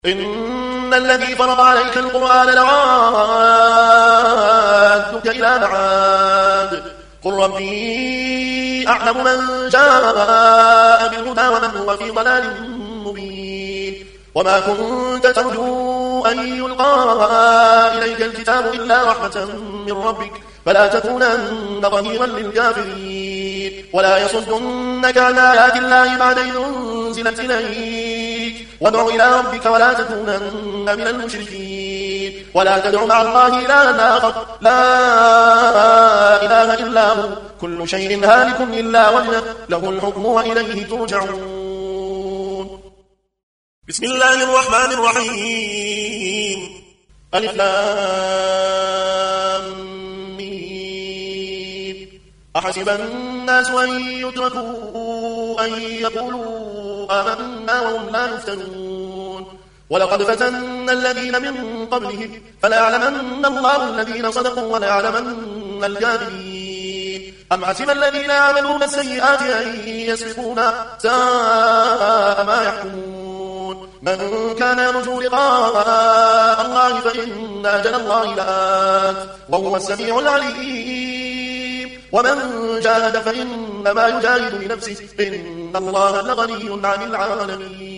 إن الذي فرض عليك القرآن لرادك إلى معاد قل ربي أعلم من جاء بالهدى ومن هو في ضلال مبين وما كنت ترجو أن يلقى إليك الكتاب إلا رحمة من ربك فلا تكونن ظهيرا للكافرين ولا يصدنك عن آيات الله بعد إذ أنزلت إليك وادع إلى ربك ولا تكونن من المشركين ولا تدع مع الله إلها آخر لا إله إلا هو كل شيء هالك إلا وجهه له الحكم وإليه ترجعون. بسم الله الرحمن الرحيم. ألف لام أحسب الناس أن يتركوا أن يقولوا آمنا وهم لا يفتنون ولقد فتنا الذين من قبلهم فليعلمن الله الذين صدقوا وليعلمن الكاذبين أم حسب الذين يعملون السيئات أن يسبقونا ساء ما يحكمون من كان يرجو لقاء الله فإن أجل الله لآت وهو السميع العليم ومن جاهد فإنما يجاهد لنفسه إن الله لغني عن العالمين.